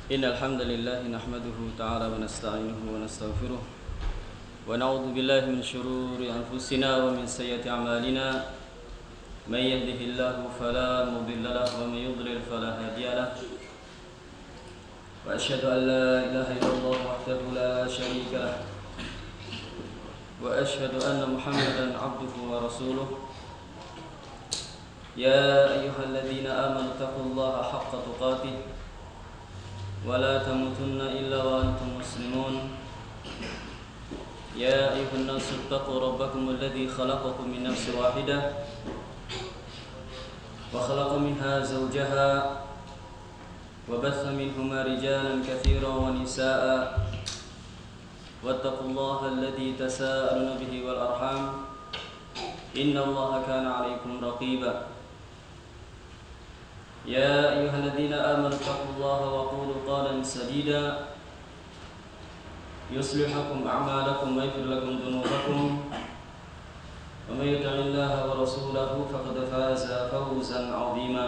إن الحمد لله نحمده تعالى ونستعينه ونستغفره ونعوذ بالله من شرور أنفسنا ومن سيئات أعمالنا من يهده الله فلا مضل له ومن يضلل فلا هادي له وأشهد أن لا إله إلا الله وحده لا شريك له وأشهد أن محمدا عبده ورسوله يا أيها الذين آمنوا اتقوا الله حق تقاته ولا تموتن إلا وأنتم مسلمون يا أيها الناس اتقوا ربكم الذي خلقكم من نفس واحدة وخلق منها زوجها وبث منهما رجالا كثيرا ونساء واتقوا الله الذي تساءلون به والأرحام إن الله كان عليكم رقيبا يا أيها الذين آمنوا اتقوا الله وقولوا قولا سديدا يصلح لكم أعمالكم ويغفر لكم ذنوبكم ومن يطع الله ورسوله فقد فاز فوزا عظيما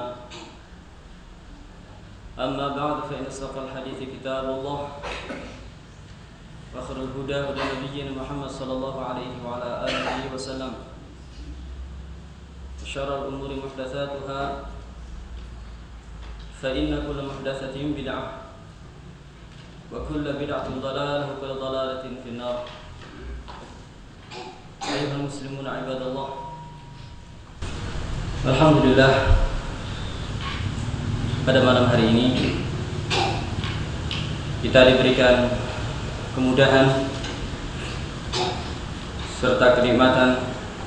أما بعد فإن أصدق الحديث كتاب الله وخير الهدى هدى نبينا محمد صلى الله عليه وعلى آله وسلم وشر الأمور محدثاتها فإن كل محدثة بدعة وكل بدعة ضلالة وكل ضلالة في النار. أيها المسلمون عباد الله، alhamdulillah pada malam hari ini kita diberikan kemudahan serta kenikmatan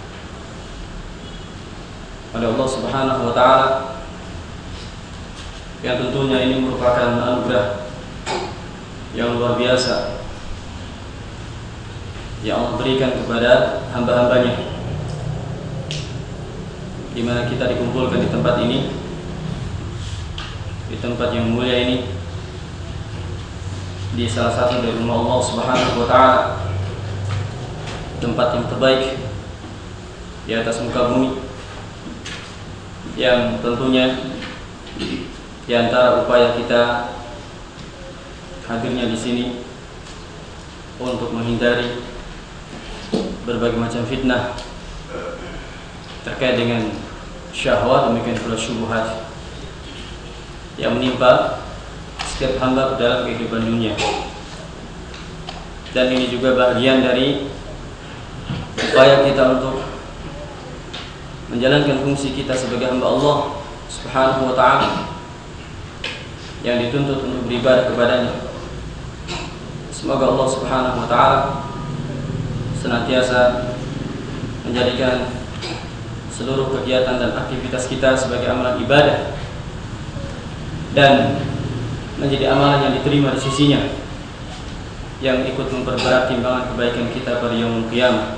oleh Allah Subhanahu wa taala yang tentunya ini merupakan anugerah yang luar biasa yang Allah berikan kepada hamba-hambanya, di mana kita dikumpulkan di tempat ini, di tempat yang mulia ini, di salah satu dari rumah Allah Subhanahu wa taala, tempat yang terbaik di atas muka bumi, yang tentunya di antara upaya kita hadirnya di sini untuk menghindari berbagai macam fitnah terkait dengan syahwat, demikian pula syubhat yang menimpa setiap hamba dalam kehidupan dunia. Dan ini juga bagian dari upaya kita untuk menjalankan fungsi kita sebagai hamba Allah Subhanahu wa taala yang dituntut untuk beribadah kepadanya. Semoga Allah Subhanahu wa taala senantiasa menjadikan seluruh kegiatan dan aktivitas kita sebagai amalan ibadah dan menjadi amalan yang diterima di sisinya, yang ikut memperberat timbangan kebaikan kita pada yaumul qiyamah.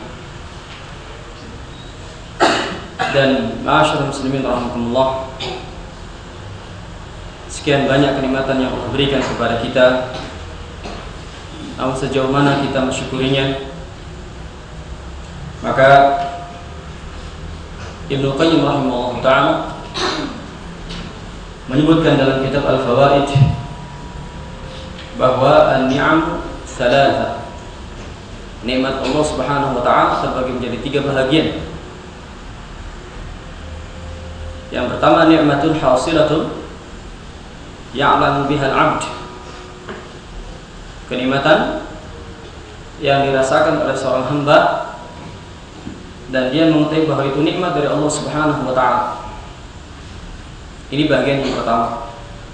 Dan ma'asyiral muslimin rahimakumullah, sekian banyak kenikmatan yang Allah berikan kepada kita, namun sejauh mana kita mensyukurinya. Maka Ibnu Qayyim rahimahullah ta'ala menyebutkan dalam kitab Al-Fawaid bahwa an-ni'am thalatha, nikmat Allah Subhanahu wa ta'ala terbagi menjadi 3 bahagian. Yang pertama, nikmatul hasilatun ya'lamu bihal 'abd, kenikmatan yang dirasakan oleh seorang hamba dan dia mengetahui bahwa itu nikmat dari Allah Subhanahu wa taala. Ini bagian yang pertama.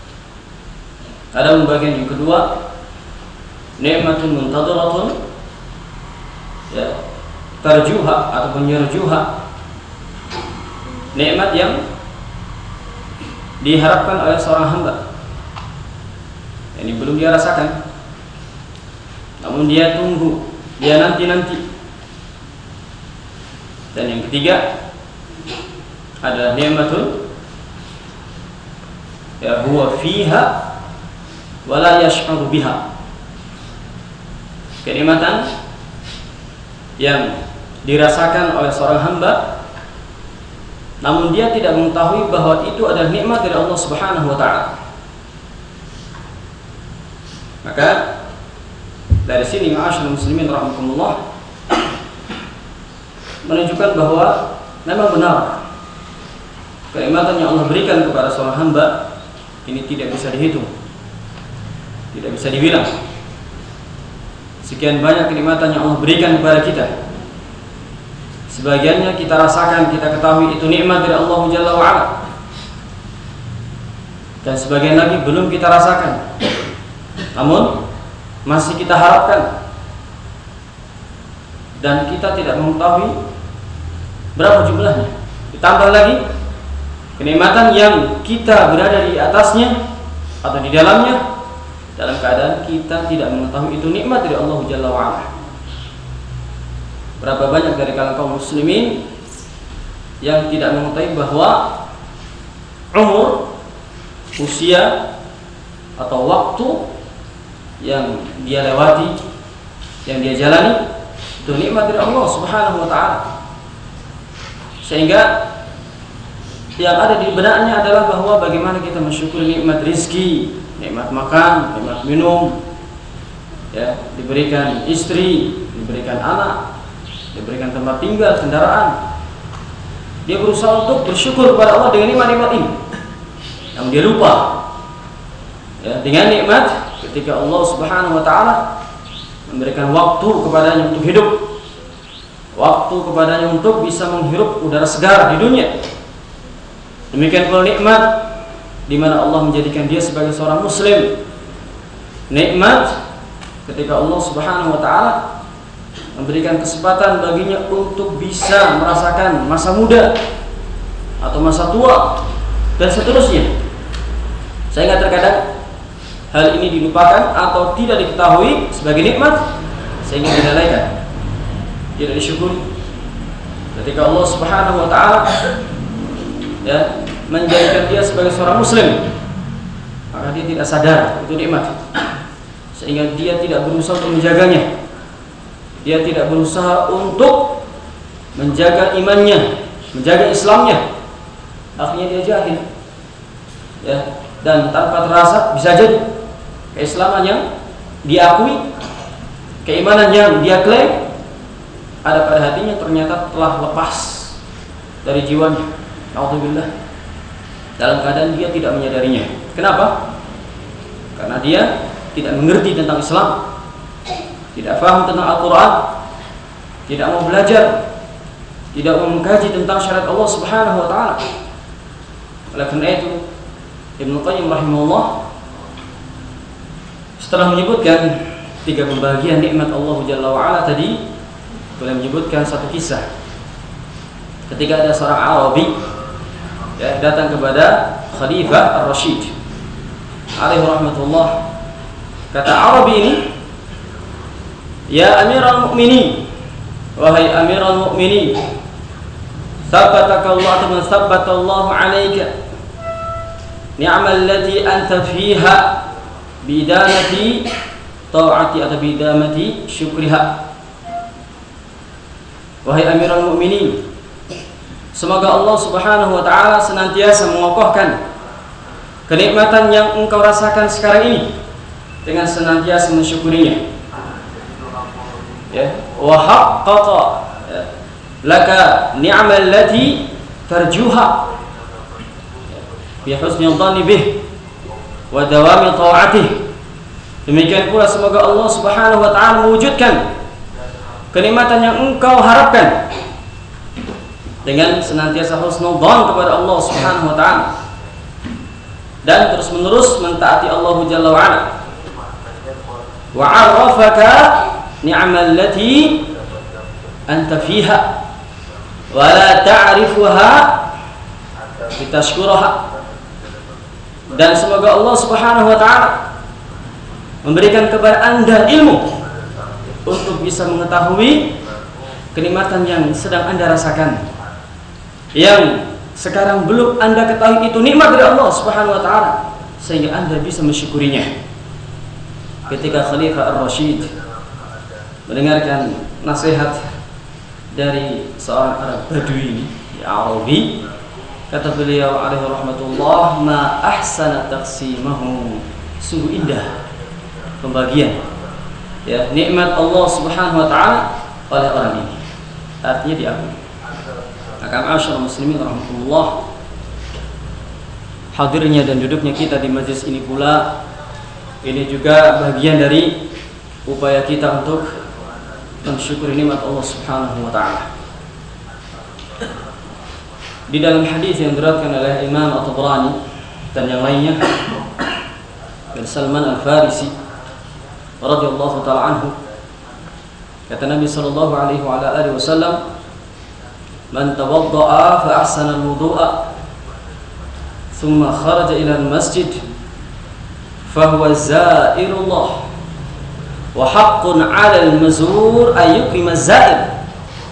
Ada bagian yang kedua, nikmatun muntadharatun, ya, tarjuha ataupun yarjuha, nikmat yang diharapkan oleh seorang hamba. Ini belum dia rasakan, namun dia tunggu, dia nanti-nanti. Dan yang ketiga adalah nikmatun ya huwa fiha wa la yash'uru biha, kenikmatan yang dirasakan oleh seorang hamba namun dia tidak mengetahui bahwa itu adalah nikmat dari Allah Subhanahu wa taala. Maka dari sini ma'asyiral muslimin rahimakumullah menunjukkan bahwa memang benar kenikmatan yang Allah berikan kepada seorang hamba ini tidak bisa dihitung, tidak bisa dibilang. Sekian banyak kenikmatan yang Allah berikan kepada kita. Sebagiannya kita rasakan, kita ketahui itu nikmat dari Allah Jalla wa'ala, dan sebagian lagi belum kita rasakan, namun masih kita harapkan, dan kita tidak mengetahui berapa jumlahnya. Ditambah lagi kenikmatan yang kita berada di atasnya atau di dalamnya dalam keadaan kita tidak mengetahui itu nikmat dari Allah Jalla wa'ala. Berapa banyak dari kalangan kaum muslimin yang tidak mengetahui bahwa umur, usia atau waktu yang dia lewati, yang dia jalani itu nikmat dari Allah Subhanahu wa ta'ala. Sehingga yang ada di benaknya adalah bahwa bagaimana kita mensyukuri nikmat rizki, nikmat makan, nikmat minum, ya, diberikan istri, diberikan anak, diberikan tempat tinggal, kendaraan. Dia berusaha untuk bersyukur kepada Allah dengan nikmat-nikmat ini, namun dia lupa, ya, dengan nikmat ketika Allah Subhanahu wa ta'ala memberikan waktu kepadanya untuk hidup, waktu kepadanya untuk bisa menghirup udara segar di dunia. Demikian pula nikmat di mana Allah menjadikan dia sebagai seorang muslim. Nikmat ketika Allah Subhanahu wa ta'ala memberikan kesempatan baginya untuk bisa merasakan masa muda atau masa tua dan seterusnya. Sehingga terkadang hal ini dilupakan atau tidak diketahui sebagai nikmat, sehingga dilalaikan, tidak disyukuri. Ketika Allah Subhanahu wa ta'ala, ya, menjadikan dia sebagai seorang muslim, maka dia tidak sadar itu nikmat, sehingga dia tidak berusaha untuk menjaganya. Dia tidak berusaha untuk menjaga imannya, menjaga Islamnya. Akhirnya dia jahil, ya, dan tanpa terasa bisa jadi keislaman yang diakui, keimanan yang dia klaim ada pada hatinya ternyata telah lepas dari jiwanya. Alhamdulillah, dalam keadaan dia tidak menyadarinya. Kenapa? Karena dia tidak mengerti tentang Islam, tidak paham tentang Al-Quran, tidak mau belajar, tidak mau mengkaji tentang syariat Allah Subhanahu wa ta'ala. Oleh karena itu Ibnu Qayyim rahimahullah setelah menyebutkan 3 pembagian nikmat Allah Jalla wa'ala tadi, boleh menyebutkan satu kisah. Ketika ada seorang Arabi, ya, datang kepada Khalifah Ar-Rasyid alaihi rahmatullah. Kata Arabi ini, "Ya Amiral Mu'minin, wahai Amiral Mu'minin, sabbataka Allah atau sabbata Allah 'alaika ni'mal lati anta fiha bidamati ta'ati atau bidamati syukriha." Wahai Amiral Mu'minin, semoga Allah Subhanahu wa ta'ala senantiasa mengokohkan kenikmatan yang engkau rasakan sekarang ini dengan senantiasa mensyukurinya. Ya, wa haqqaqa laka ni'mal lati tarjuha bi husni dhanni bih wa dawami ta'atih. Demikian pula semoga Allah Subhanahu wa ta'ala mewujudkan kenikmatan yang engkau harapkan dengan senantiasa husnudzan kepada Allah Subhanahu wa ta'ala dan terus-menerus mentaati Allah Jalla wa'ala. Wa 'arrafaka ni'mal lati anta fiha wa la ta'rifuha litashkuraha. Dan semoga Allah Subhanahu wa ta'ala memberikan kepada Anda ilmu untuk bisa mengetahui kenikmatan yang sedang Anda rasakan, yang sekarang belum Anda ketahui itu nikmat dari Allah Subhanahu wa ta'ala, sehingga Anda bisa mensyukurinya. Ketika Khalifah Ar-Rasyid mendengarkan nasihat dari seorang Arab Badui ini, Arabi, kata beliau alaihi rahmatullah, "Ma ahsana taqsimahu." Sungguh indah pembagian ya nikmat Allah Subhanahu wa taala oleh orang ini. Artinya diakui. Maka ma'asyiral muslimin rahmatullah, hadirnya dan duduknya kita di majelis ini pula ini juga bagian dari upaya kita untuk mensyukuri nikmat Allah Subhanahu wa taala. Di dalam hadis yang diriwayatkan oleh Imam At-Tabrani dan yang lainnya dari Salman Al-Farisi radhiyallahu taala anhu, kata Nabi sallallahu alaihi wasallam, "Man tawadda'a fa ahsana al-wudu'a thumma kharaja ila al-masjid fa huwa za'irullah wa haqqun 'ala al-mazur ay yukrima az-za'ir."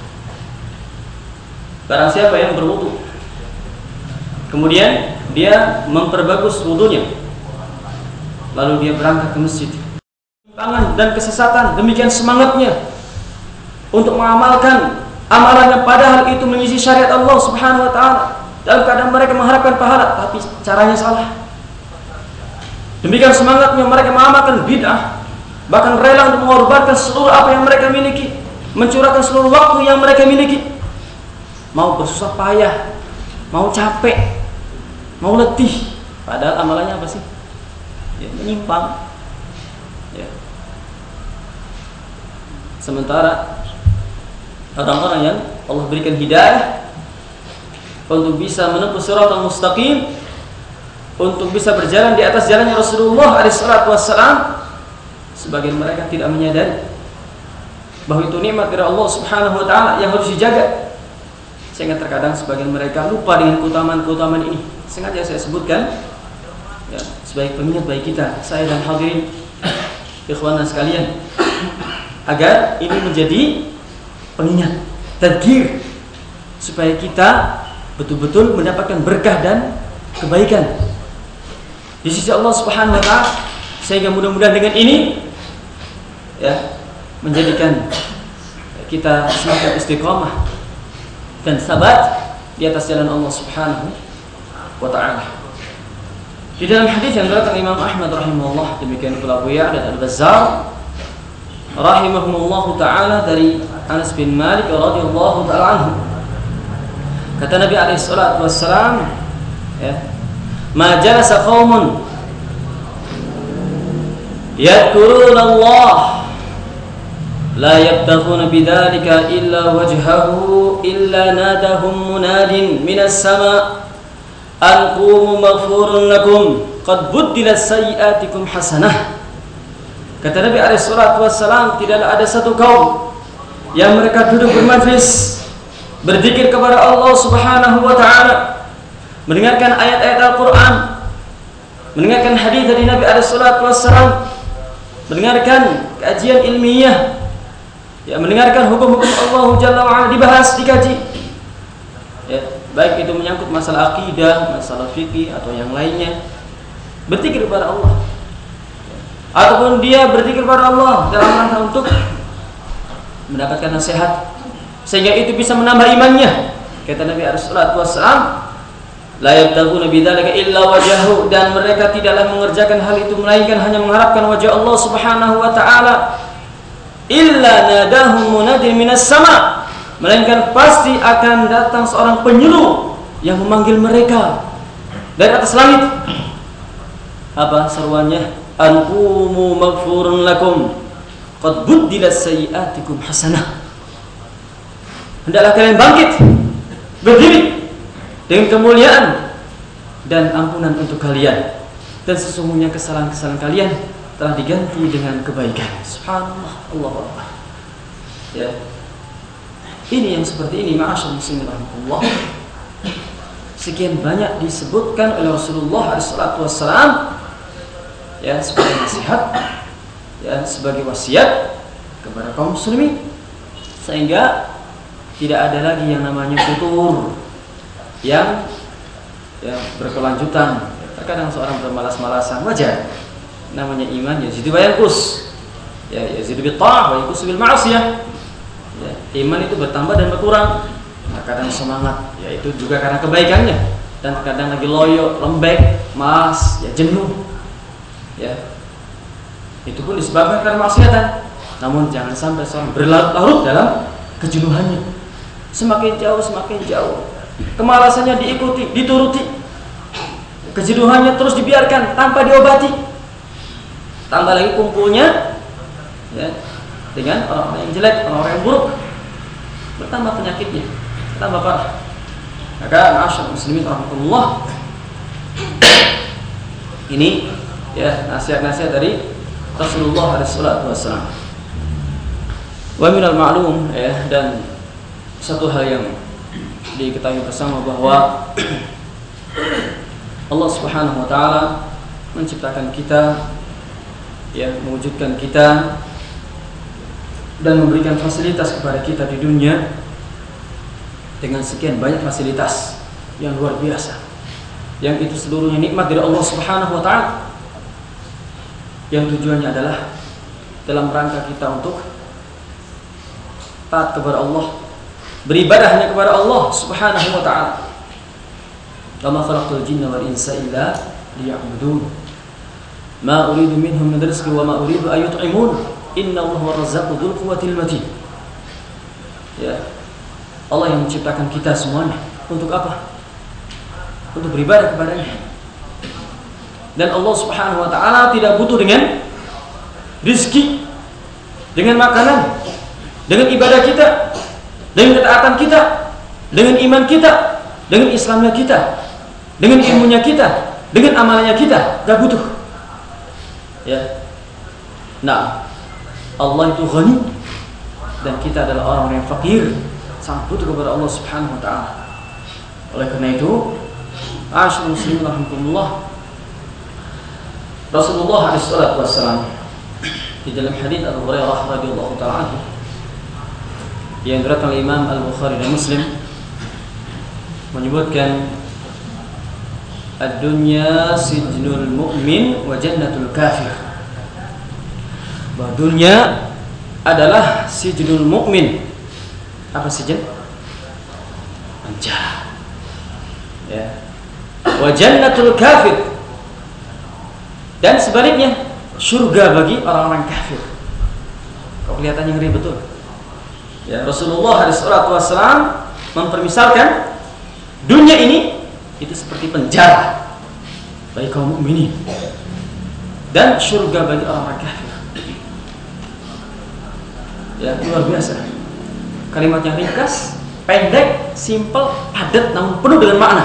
Barang siapa yang berwudu kemudian dia memperbagus wudunya lalu dia berangkat ke masjid, dan kesesatan demikian semangatnya untuk mengamalkan amalannya padahal itu mengisi syariat Allah Subhanahu wa taala, dalam keadaan mereka mengharapkan pahala tapi caranya salah. Demikian semangatnya mereka mengamalkan bid'ah, bahkan rela untuk mengorbankan seluruh apa yang mereka miliki, mencurahkan seluruh waktu yang mereka miliki, mau bersusah payah, mau capek, mau letih, padahal amalannya apa sih? Ya, menyimpang. Ya. Sementara orang-orang yang Allah berikan hidayah untuk bisa menempuh shiratal mustaqim, untuk bisa berjalan di atas jalannya Rasulullah SAW, sebagian mereka tidak menyadari bahwa itu nikmat dari Allah Subhanahu wa taala yang harus dijaga. Sehingga terkadang sebagian mereka lupa dengan keutamaan-keutamaan ini. Sengaja saya sebutkan ya, sebagai pengingat bagi kita, saya dan hadirin ikhwana sekalian, agar ini menjadi pengingat, tadhkir, supaya kita betul-betul mendapatkan berkah dan kebaikan di sisi Allah Subhanahu wa taala, sehingga mudah-mudahan dengan ini ya menjadikan kita semakin istiqamah dan sabat di atas jalan Allah Subhanahu wa taala. Di dalam hadis yang diriwayatkan Imam Ahmad rahimahullah, demikian pula Abu Ya'la dan Al-Bazzar rahimahumullah taala dari Anas bin Malik radhiyallahu taala anhu, kata Nabi alaihi salatu wassalam, ya, "Ma jalasa qaumun yadhkuruna Allah la yabtaghuna bidzalika illa wajhahu illa nadahum munadin minas sama' an qumu maghfurun lakum qad buddilat sayyi'atikum hasanah." Kata Nabi alaihi salatu wassalam, tidaklah ada satu kaum yang mereka duduk bermajlis berzikir kepada Allah Subhanahu wa taala, mendengarkan ayat-ayat Al-Qur'an, mendengarkan hadis dari Nabi alaihi salatu wassalam, mendengarkan kajian ilmiah, ya, mendengarkan hukum-hukum Allah Jalla wa ala dibahas, dikaji, ya, baik itu menyangkut masalah akidah, masalah fikih atau yang lainnya, berzikir kepada Allah, ataupun dia berzikir kepada Allah dalam rangka untuk mendapatkan nasihat sehingga itu bisa menambah imannya. Kata Nabi alaihi salatu wassalam, la yabtaghuna bidzalika illa wajhahu, dan mereka tidaklah mengerjakan hal itu melainkan hanya mengharapkan wajah Allah Subhanahu wa taala. Illa nadahum munadin minas sama', melainkan pasti akan datang seorang penyeru yang memanggil mereka dari atas langit. Apa seruannya? An qumu maghfurun lakum qad buddilat sayyi'atikum hasanah. Hendaklah kalian bangkit, berdiri dengan kemuliaan dan ampunan untuk kalian, dan sesungguhnya kesalahan-kesalahan kalian telah diganti dengan kebaikan. Subhanallah, Allahu Akbar. Ya. Ini yang seperti ini, ma'asyar muslimin rahmatullah, sekian banyak disebutkan oleh Rasulullah SAW, ya, sebagai nasihat, ya, sebagai wasiat kepada kaum muslimin, sehingga tidak ada lagi yang namanya futur yang, ya, berkelanjutan. Terkadang seorang bermalas-malasan, wajar, namanya iman yazidu wa yanqus, ya, yazidu bil ta'ah wa yanqus bil ma'siyah. Ya, iman itu bertambah dan berkurang. Nah, kadang semangat, ya itu juga karena kebaikannya, dan kadang lagi loyo, lembek, malas, ya jenuh. Ya. Itu pun disebabkan karena maksiatan. Namun jangan sampai seorang berlarut-larut dalam kejenuhannya. Semakin jauh kemalasannya diikuti, dituruti, kejenuhannya terus dibiarkan tanpa diobati. Tambah lagi kumpulnya ya, dengan orang-orang yang jelek, orang-orang yang buruk, bertambah penyakitnya, bertambah parah. Maka ma'asyar muslimin rahmatullah, ini ya nasihat-nasihat dari Rasulullah SAW. Wa minal ma'lum ya, dan satu hal yang diketahui bersama bahwa Allah Subhanahu wa taala menciptakan kita, ya, mewujudkan kita dan memberikan fasilitas kepada kita di dunia dengan sekian banyak fasilitas yang luar biasa, yang itu seluruhnya nikmat dari Allah Subhanahu wa taala, yang tujuannya adalah dalam rangka kita untuk taat kepada Allah, beribadah hanya kepada Allah Subhanahu wa taala. Wa ma khalaqtul jinna wal insa illa liya'budun. Ma uridu minhum min rizqin wa ma uridu an yut'imun. Innallaha huwar razzaqu dzul quwwatil matin. Ya. Allah yang menciptakan kita semuanya untuk apa? Untuk beribadah kepada-Nya. Dan Allah Subhanahu wa taala tidak butuh dengan rizki, dengan makanan, dengan ibadah kita, dengan ketaatan kita, dengan iman kita, dengan Islamnya kita, dengan ilmunya kita, dengan amalnya kita, gak butuh. Ya. Nah, Allah itu ghani dan kita adalah orang yang fakir, sangat butuh kepada Allah Subhanahu wa taala. Oleh karena itu, ma'asyiral muslimin rahimakumullah, Rasulullah SAW di dalam hadits Abu Hurairah radhiyallahu taala anhu yang diriwayatkan oleh Imam Al-Bukhari dan Muslim menyebutkan ad-dunya sijnul mu'min wa jannatul kafir. Bahwa dunia adalah sijnul mu'min. Apa sijin? Penjara. Ya. Wa jannatul kafir. Dan sebaliknya, surga bagi orang-orang kafir. Kok kelihatannya ngeri betul? Ya, Rasulullah SAW mempermisalkan dunia ini itu seperti penjara bagi kaum mukminin dan surga bagi orang-orang kafir. Ya, luar biasa. Kalimat yang ringkas, pendek, simpel, padat, namun penuh dengan makna.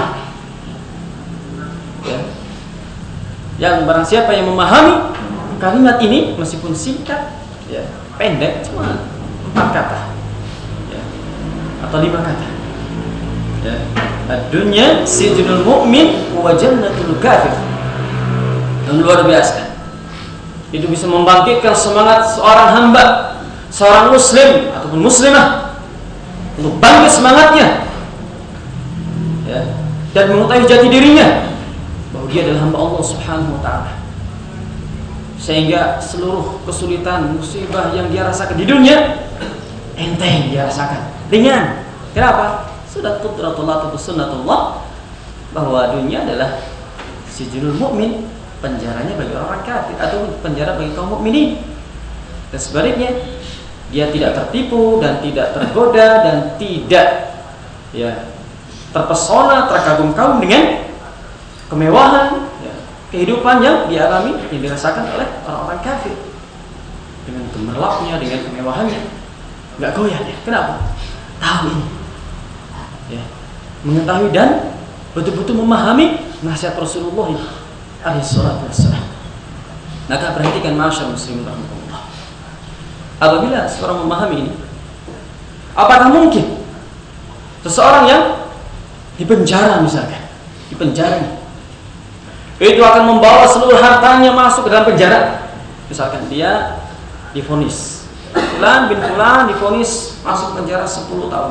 Ya. Yang barang siapa yang memahami kalimat ini meskipun singkat, ya, pendek, cuma 4 kata. Atau 5 kata. Ya. Ad-dunya sijnul mu'min wa jannatul kafir. Dan luar biasa. Itu bisa membangkitkan semangat seorang hamba, seorang muslim ataupun muslimah untuk bangkit semangatnya. Ya. Dan mengetahui jati dirinya bahwa dia adalah hamba Allah Subhanahu wa taala. Sehingga seluruh kesulitan, musibah yang dia rasakan di dunia enteng dia rasakan, ringan. Kenapa? Sudah qudratullah atau sunnatullah bahwa dunia adalah sijnul mukmin, penjaranya bagi orang kafir atau penjara bagi kaum mukminin. Dan sebaliknya, dia tidak tertipu dan tidak tergoda dan tidak ya terpesona, terkagum-kagum dengan kemewahan ya, kehidupan yang dialami, yang dirasakan oleh orang-orang kafir. Dengan gemerlapnya, dengan kemewahannya, nggak goyah ya. Kenapa? Tahu ini, ya, mengetahui dan betul-betul memahami nasihat Rasulullah SAW. Maka perhatikan ma'asyar muslimin rahmatullah. Apabila seorang memahami ini, apakah mungkin seseorang yang dipenjara misalkan, dipenjara itu akan membawa seluruh hartanya masuk ke dalam penjara? Misalkan dia divonis Fulan bin Fulan divonis masuk penjara 10 tahun.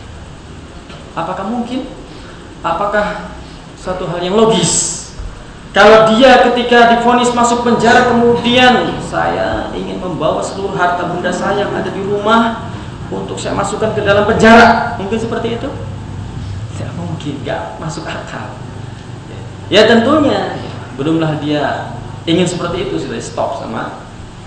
Apakah mungkin? Apakah satu hal yang logis kalau dia ketika divonis masuk penjara kemudian saya ingin membawa seluruh harta benda saya yang ada di rumah untuk saya masukkan ke dalam penjara? Mungkin seperti itu? Tidak mungkin, gak masuk akal. Ya tentunya belumlah dia ingin seperti itu, sudah stop sama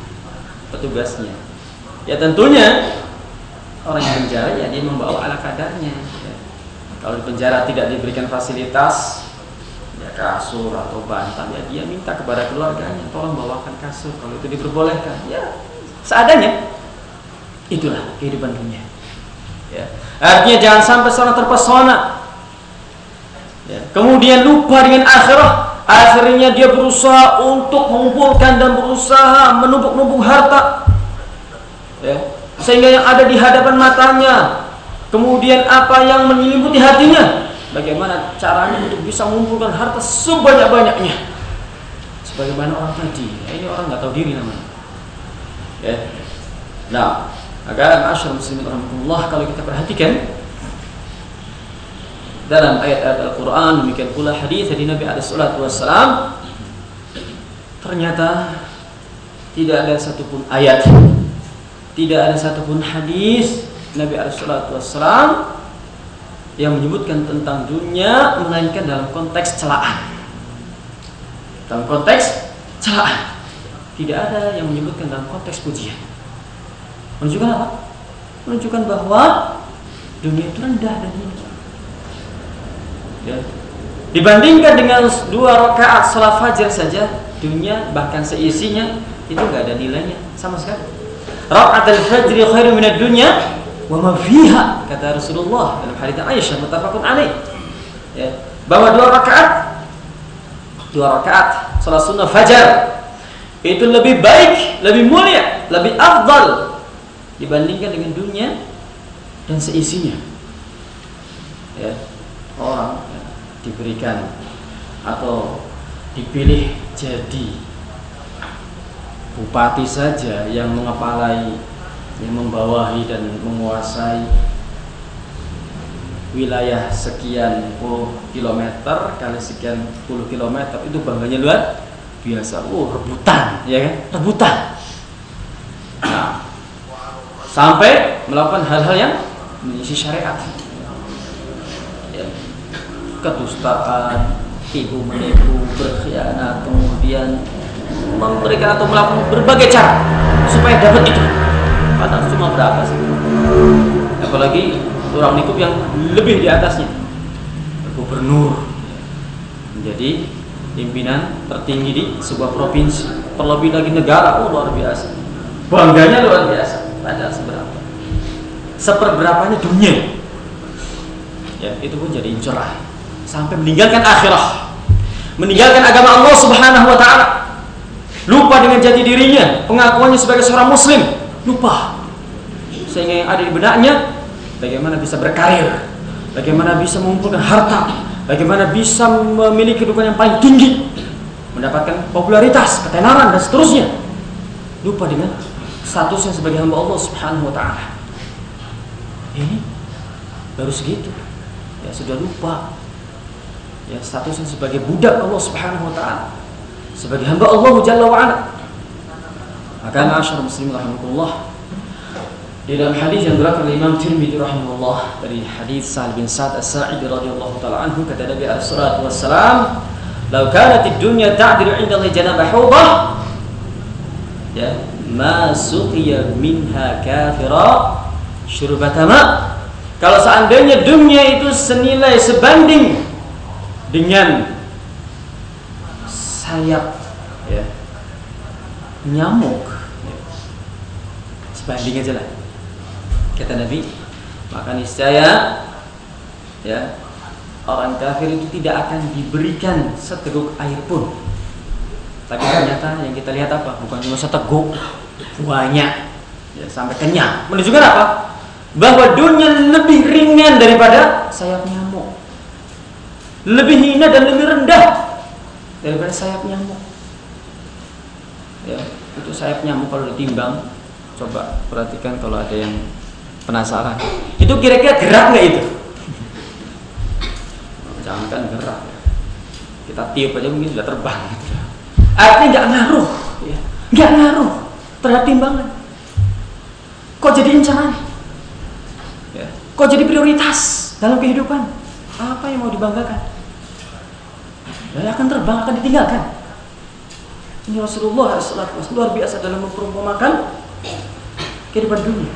petugasnya. Ya tentunya orang yang penjara ya dia membawa ala kadarnya. Ya. Kalau di penjara tidak diberikan fasilitas, ya kasur atau bantal, ya dia minta kepada keluarganya, tolong bawakan kasur. Kalau itu diperbolehkan, ya seadanya. Itulah kehidupan dunia. Ya. Artinya jangan sampai seorang terpesona, ya. Kemudian lupa dengan akhirat. Akhirnya dia berusaha untuk mengumpulkan dan berusaha menumpuk-numpuk harta, ya. Sehingga yang ada di hadapan matanya, kemudian apa yang menyelimuti hatinya, bagaimana caranya untuk bisa mengumpulkan harta sebanyak-banyaknya. Sebagaimana orang tadi, ya, ini orang nggak tahu diri namanya. Ya. Nah, agar masyarakat muslimin rahmatullah, kalau kita perhatikan dalam ayat-ayat Al-Quran, demikian pula hadis dari Nabi SAW, ternyata tidak ada satupun ayat, tidak ada satupun hadis Nabi SAW yang menyebutkan tentang dunia melainkan dalam konteks celaan. Dalam konteks celaan, tidak ada yang menyebutkan dalam konteks pujian. Menunjukkan apa? Menunjukkan bahwa dunia itu rendah dan hina. Ya. Dibandingkan dengan 2 rakaat salat fajar saja, dunia bahkan seisinya itu nggak ada nilainya sama sekali. Rakaatul fajr khairu minad dunya wa ma fiha, kata Rasulullah dalam hadits Aisyah muttafaqun alaih. Ya, bahwa 2 rakaat salat sunnah fajar itu lebih baik, lebih mulia, lebih afdal dibandingkan dengan dunia dan seisinya. Ya, orang diberikan atau dipilih jadi bupati saja yang mengepalai, yang membawahi dan menguasai wilayah sekian puluh kilometer kali sekian puluh kilometer, itu bangganya luar biasa. Rebutan, ya kan? Rebutan. Nah, sampai melakukan hal-hal yang menyisi syariat. Ya. Kedustaan, tipu menipu, berkhianat, kemudian memberikan atau melakukan berbagai cara supaya dapat itu. Padahal cuma berapa sih? Apalagi orang lingkup yang lebih di atasnya, gubernur, menjadi pimpinan tertinggi di sebuah provinsi, terlebih lagi negara, luar biasa. Bangganya luar biasa. Padahal seperberapanya dunia. Ya, itu pun jadi inceran. Sampai meninggalkan akhirah, meninggalkan agama Allah Subhanahu wa ta'ala, lupa dengan jati dirinya, pengakuannya sebagai seorang muslim, lupa. Sehingga yang ada di benaknya bagaimana bisa berkarir, bagaimana bisa mengumpulkan harta, bagaimana bisa memiliki kedudukan yang paling tinggi, mendapatkan popularitas, ketenaran dan seterusnya. Lupa dengan statusnya sebagai hamba Allah Subhanahu wa ta'ala. Ini baru segitu, ya sudah lupa. Ya, statusnya sebagai budak Allah Subhanahu wa ta'ala, sebagai hamba Allah Jalla wa ala. Maka masyarakat muslimin rahimahullah, di dalam hadis yang diriwayatkan oleh Imam Tirmidzi rahimahullah dari hadis Sa'ad bin Sa'd As-Sa'idi radhiyallahu ta'ala anhu, kata Nabi sallallahu alaihi wasallam, "Law kanat ad-dunya ta'dilu 'inda Allah janaba hawdah, ya, ma suqiya minha kafira syurbata ma." Kalau seandainya dunia itu senilai sebanding dengan sayap, ya, nyamuk, ya, sebanding aja lah, kata Nabi, maka niscaya, ya, orang kafir itu tidak akan diberikan seteguk air pun. Tapi ternyata yang kita lihat apa? Bukan cuma seteguk, banyak, ya, sampai kenyang. Menunjukkan apa? Bahwa dunia lebih ringan daripada sayap nyamuk, lebih hina dan lebih rendah daripada sayap nyamuk. Ya, itu sayap nyamuk kalau ditimbang, coba perhatikan kalau ada yang penasaran, itu kira-kira gerak nggak itu? Jangankan gerak, kita tiup aja mungkin sudah terbang. Artinya nggak ngaruh, ya, nggak ngaruh terhadap timbangan. Kok jadi incaran? Ya, kok jadi prioritas dalam kehidupan? Apa yang mau dibanggakan? Ya, akan terbang, akan ditinggalkan. Ini Rasulullah SAW luar biasa dalam memperumpamakan kehidupan dunia.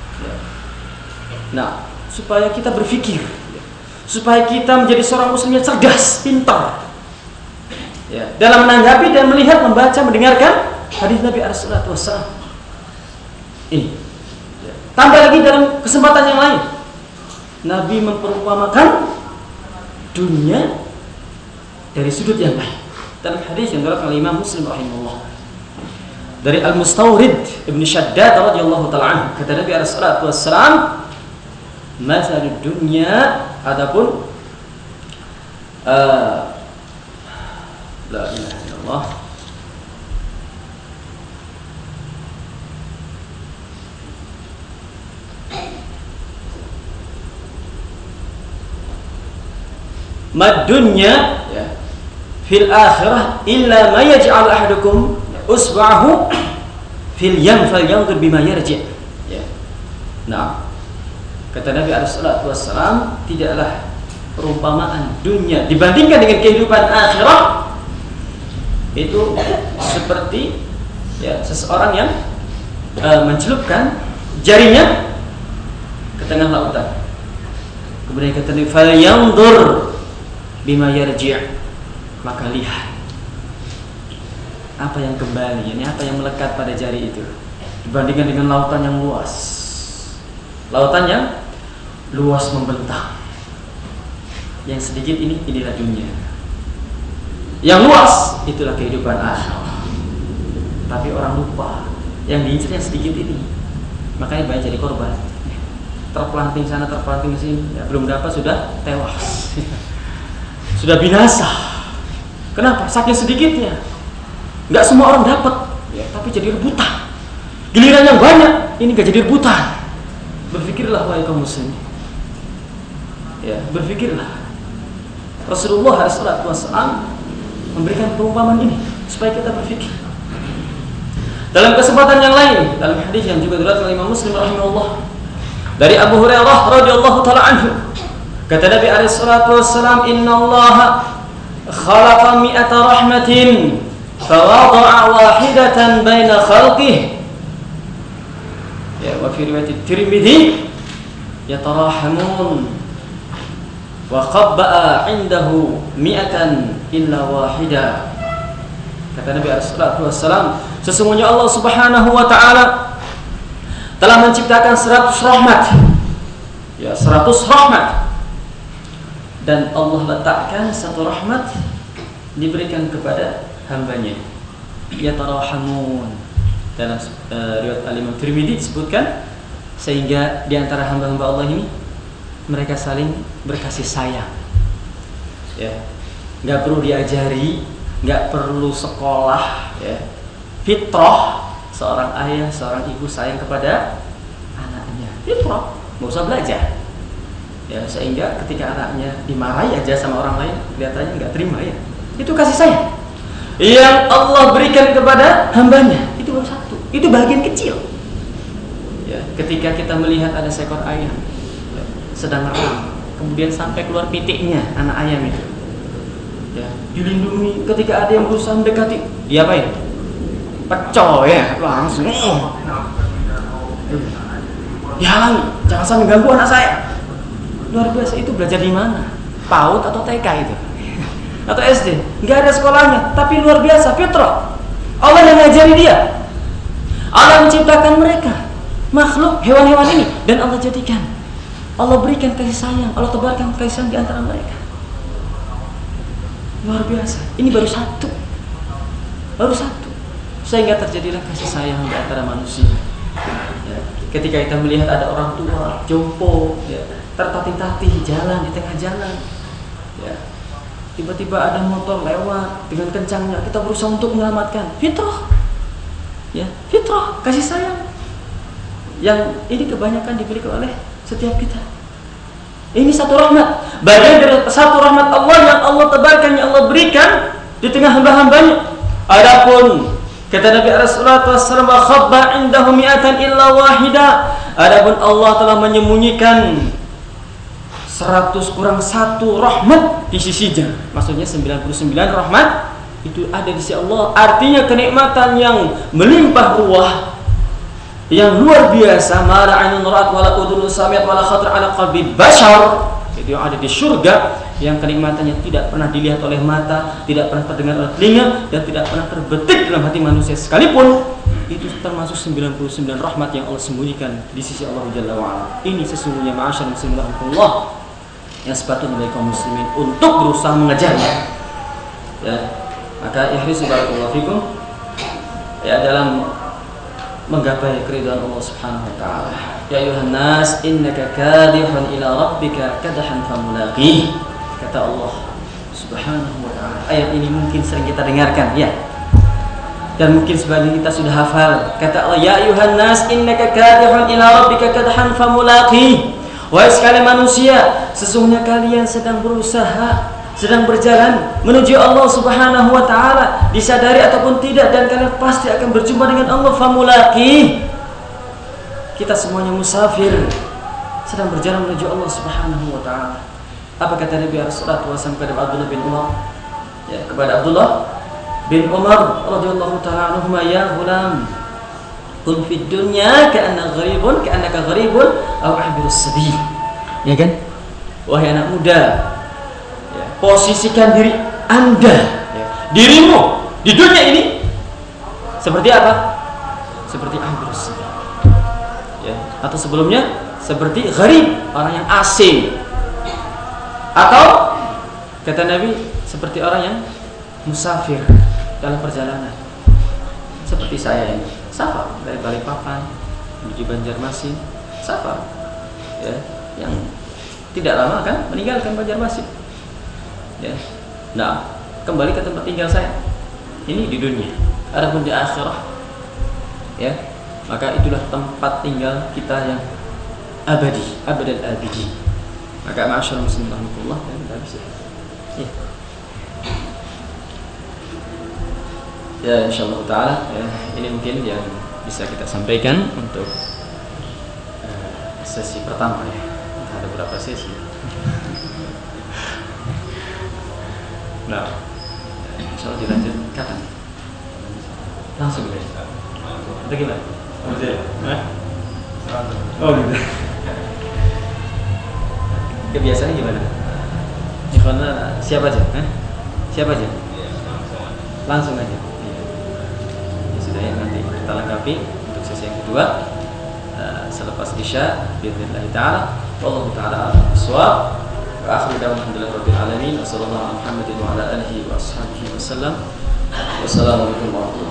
Nah, supaya kita berpikir, supaya kita menjadi seorang muslim yang cerdas, pintar, ya, dalam menanggapi dan melihat, membaca, mendengarkan hadis Nabi SAW. Ini. Tambah lagi dalam kesempatan yang lain, Nabi memperumpamakan dunia dari sudut yang lain. Dalam hadis yang diriwayatkan oleh Imam Muslim rahimahullah dari Al-Mustawrid Ibn Shaddad radhiyallahu ta'ala anhu, kata Nabi sallallahu alaihi wasallam, masalud dunya, adapun la ilaha illallah, mad dunya, ya, fil akhirah illa ma yaj'al ahadukum usba'ahu fil yam falyanzur bima yarji'. Ya. Nah, kata Nabi sallallahu alaihi wasallam, tidaklah perumpamaan dunia dibandingkan dengan kehidupan akhirat itu seperti, ya, seseorang yang mencelupkan jarinya ke tengah lautan. Kemudian kata Nabi, falyanzur bima yarji', maka lihat apa yang kembali, ini apa yang melekat pada jari itu, dibandingkan dengan lautan yang luas. Lautan yang luas membentang, yang sedikit inilah dunia. Yang luas itulah kehidupan akhirat. Tapi orang lupa, yang diincar yang sedikit ini, makanya banyak jadi korban. Terpelanting sana, terpelanting sini, ya, belum dapat sudah tewas, sudah binasa. Kenapa? Saking sedikitnya, nggak semua orang dapat, ya, tapi jadi rebutan. Giliran yang banyak, ini nggak jadi rebutan. Berpikirlah wahai kaum muslimin, ya, berpikirlah. Rasulullah SAW memberikan perumpamaan ini supaya kita berpikir. Dalam kesempatan yang lain, dalam hadis yang juga diriwayatkan oleh Imam Muslim rahimahullah dari Abu Hurairah radhiyallahu taala anhu, kata Nabi SAW, innallaha khalaqa mi'ata rahmatin fawada'a wahidatan baina khalqihi, ya, wa fi riwayat Tirmidzi yatarahamun wa qabba'a indahu mi'atan illa wahida. Kata Nabi SAW, sesungguhnya Allah Subhanahu wa ta'ala telah menciptakan 100 rahmat, ya, 100 rahmat, dan Allah letakkan satu rahmat diberikan kepada hambanya, yatarahamun. Dalam riwayat Al-Imam Tirmidzi disebutkan, sehingga di antara hamba-hamba Allah ini mereka saling berkasih sayang, ya, nggak perlu diajari, nggak perlu sekolah, ya, fitrah seorang ayah, seorang ibu sayang kepada anaknya, fitrah, nggak usah belajar. Ya, sehingga ketika anaknya dimarahi aja sama orang lain, kelihatannya nggak terima, ya, itu kasih sayang yang Allah berikan kepada hambanya. Itu baru satu, itu bagian kecil, ya. Ketika kita melihat ada seekor ayam, ya, sedang merang, kemudian sampai keluar pitiknya anak ayam itu, ya, dilindungi. Ketika ada yang berusaha mendekati, diapain? Pecah, ya, langsung dihalangi, jangan sampai ganggu anak saya. Luar biasa. Itu belajar di mana? PAUD atau TK itu? Atau SD? Nggak ada sekolahnya, tapi luar biasa, fitrah. Allah yang ngajari dia. Allah menciptakan mereka, makhluk hewan-hewan ini, dan Allah jadikan, Allah berikan kasih sayang, Allah tebarkan kasih sayang di antara mereka. Luar biasa. Ini baru satu, sehingga terjadilah kasih sayang di antara manusia. Ya. Ketika kita melihat ada orang tua jompo, ya, tertatih-tatih jalan di tengah jalan, ya, tiba-tiba ada motor lewat dengan kencangnya, kita berusaha untuk menyelamatkan. Fitrah, ya, fitrah, kasih sayang. Yang ini kebanyakan dimiliki oleh setiap kita. Ini satu rahmat, bagian dari satu rahmat Allah yang Allah tebarkan, yang Allah berikan di tengah hamba-hambanya. Adapun kata Nabi sallallahu alaihi wasallam, khabba indahu mi'atan illa wahida. Adapun Allah telah menyembunyikan 100 kurang 1 rahmat di sisinya. Maksudnya 99 rahmat itu ada di sisi Allah. Artinya kenikmatan yang melimpah ruah, yang luar biasa, ma la 'ainun ra'at wa la udhunun sami'at wa la khatara 'ala qalbi bashar, itu yang ada di surga, yang kenikmatannya tidak pernah dilihat oleh mata, tidak pernah terdengar oleh telinga, dan tidak pernah terbetik dalam hati manusia sekalipun. Itu termasuk 99 rahmat yang Allah sembunyikan di sisi Allah Jalla wa'ala. Ini sesungguhnya ma'asyar muslimin rahmatullah yang sepatutnya bagi kaum muslimin untuk berusaha mengejarnya. Ya, maka ihris barakallahu fikum ya dalam menggapai keridhaan Allah Subhanahu wa taala. Ya ayuhan nas innaka kadihun ila rabbika kadhan famulaqih. Kata Allah Subhanahu wa taala. Ayat ini mungkin sering kita dengarkan ya. Dan mungkin sebagian kita sudah hafal. Kata Allah, ya ayuhan nas innaka kadihun ila rabbika kadhan famulaqih. Wahai sekalian manusia, sesungguhnya kalian sedang berusaha, sedang berjalan menuju Allah Subhanahu wa taala, disadari ataupun tidak, dan kalian pasti akan berjumpa dengan Allah. Famulaqi. Kita semuanya musafir, sedang berjalan menuju Allah Subhanahu wa taala. Apa kata Nabi sallallahu alaihi wasallam kepada Abdullah bin Umar? Ya, kepada Abdullah bin Umar radhiyallahu taala anhuma, ya ghulam, kun fid dunya ka'annaka gharibun aw ahbirus sabil. Ya kan? Wahai anak muda, ya, posisikan diri Anda, ya, dirimu di dunia ini seperti apa? Seperti ahbirus sabil. Ya, atau sebelumnya seperti gharib, orang yang asing. Atau kata Nabi seperti orang yang musafir dalam perjalanan. Seperti saya ini, safar dari Balikpapan menuju Banjarmasin, safar, ya, yang tidak lama akan meninggalkan Banjarmasin, ya. Nah, kembali ke tempat tinggal saya. Ini di dunia. Adapun di akhirah, ya, maka itulah tempat tinggal kita yang abadi, abadal abidi. Maka ma'asyarul muslimin rahmatullah, kita bisa. Ya. Ya, insyaallah taala, ya, ini mungkin yang bisa kita sampaikan untuk sesi pertama ya. Ada berapa sesi? Nah, insyaallah dilanjut kapan? Langsung guys. Atau gimana? Oh gitu. Kebiasaannya gimana? Ikhwana siapa aja? Siapa aja? Langsung aja. Ya sudah ya, nanti kita lengkapi untuk sesi yang kedua selepas Isya biidznillah taala. Wallahu taala a'lam. Wa akhiru da'wana alhamdulillahi rabbil alamin. Wassallallahu ala Muhammadin wa ala alihi wa ashabihi wasallam. Wassalamu alaikum warahmatullahi wabarakatuh.